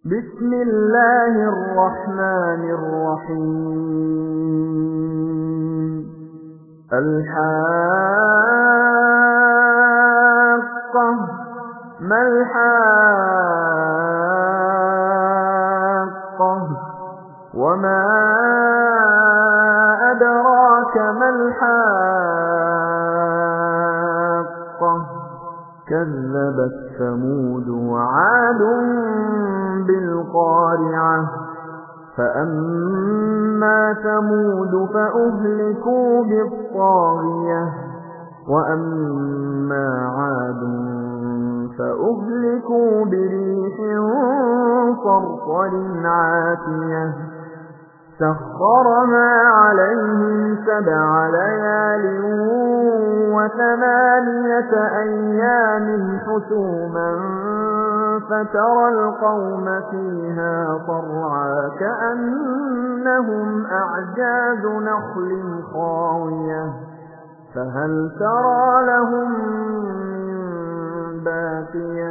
بسم الله الرحمن الرحيم الحاقة ما الحاقة وما أدراك ما الحاقة كذبت ثمود وعاد بالقارعة فأما ثمود فأهلكوا بالطاغية وأما عاد فأهلكوا بريح صرصر عاتية سخرها عليهم 7 ليال و8 أيام حسوما فترى القوم فيها صرعى كأنهم أعجاز نخل خاوية فهل ترى لهم من باقية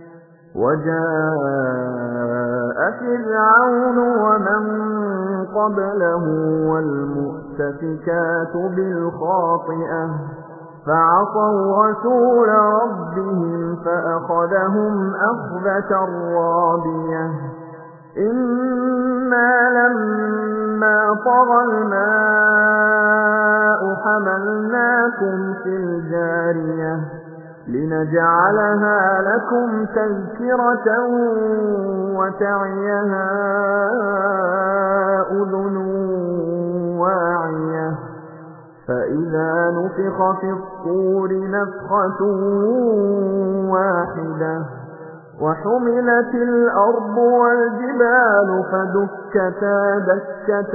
وجاء فرعون ومن قبله والمؤتفكات بالخاطئة فعصوا رسول ربهم فأخذهم أخذة رابية إنا لما طغى الماء حملناكم في الجارية لنجعلها لكم تذكرة وتعيها أذن واعية فإذا نفخ في الصور نفخة واحدة وحملت الأرض والجبال فدكتا دكة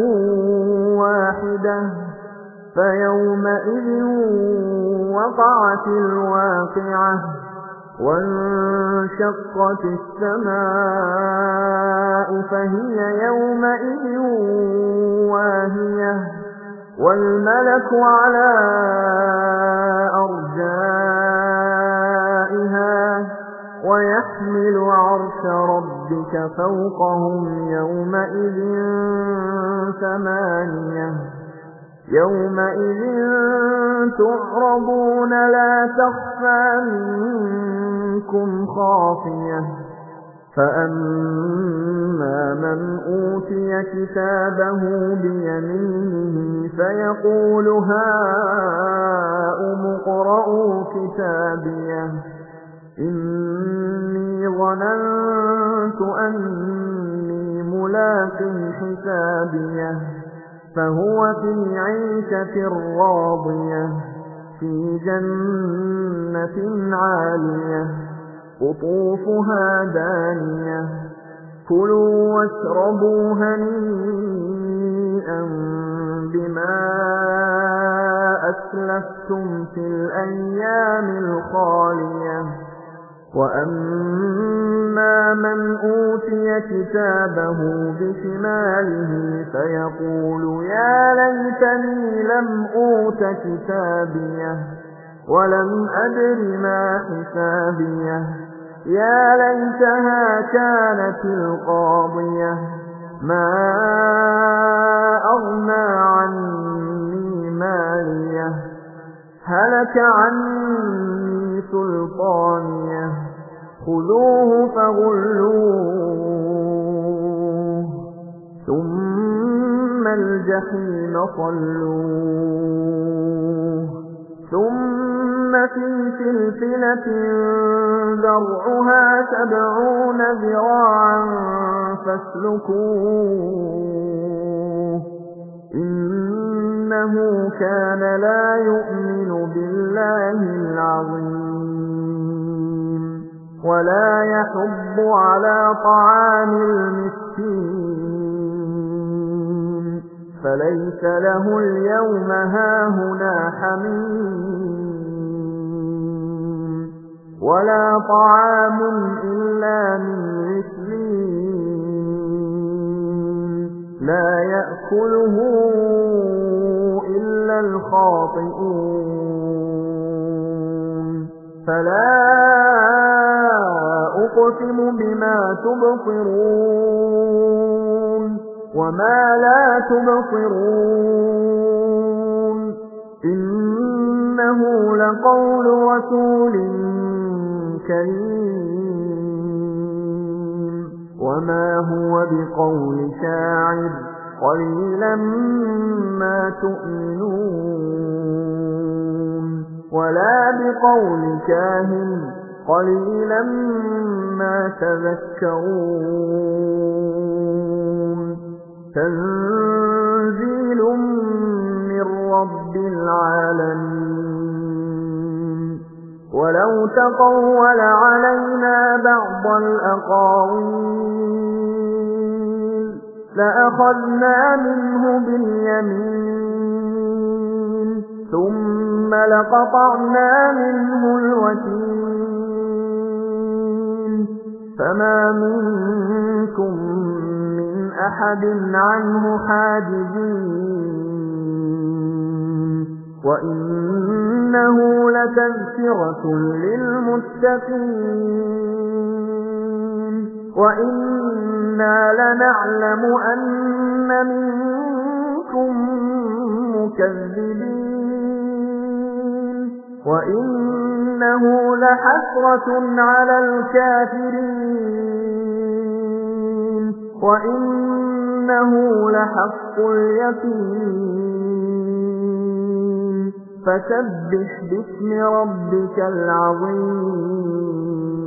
واحدة فيومئذ وقعت الواقعة وانشقت السماء فهي يومئذ واهية والملك على أرجائها ويحمل عرش ربك فوقهم يومئذ 8 يومئذ تعرضون لا تخفى منكم خافية فأما من أوتي كتابه بيمينه فيقول هاؤم اقرءوا كتابيه إني ظننت أني ملاق حسابيه فهو في عيشة راضية في جنة عالية قطوفها دانية كلوا واشربوا هنيئا بما أسلفتم في الأيام الخالية وأما من أوتي كتابه بشماله فيقول يا ليتني لم أوت كتابيه ولم أدر ما حسابيه يا ليتها كانت القاضية ما أغنى عني ماليه هلك عني سلطانيه خذوه فغلوه ثم الجحيم صلوه ثم في سلسلة ذرعها 70 ذراعا فاسلكوه إنه كان لا يؤمن بالله العظيم ولا يحض على طعام المسكين فليس له اليوم هاهنا حميم ولا طعام إلا من غسلين لا يأكله إلا الخاطئون فلا أقسم بما تبصرون وما لا تبصرون إنه لقول رسول كريم وما هو بقول شاعر قليلا ما تؤمنون ولا بقول كاهن قليلا ما تذكرون تنزيل من رب العالمين ولو تقول علينا بعض الأقاويل لأخذنا منه باليمين ثم لقطعنا منه الوتين فما منكم من أحد عنه حاجزين وإنه لتذكرة للمتقين وإنا لنعلم أن منكم مكذبين وإنه لحسرة على الكافرين وإنه لحق اليقين فسبح باسم ربك العظيم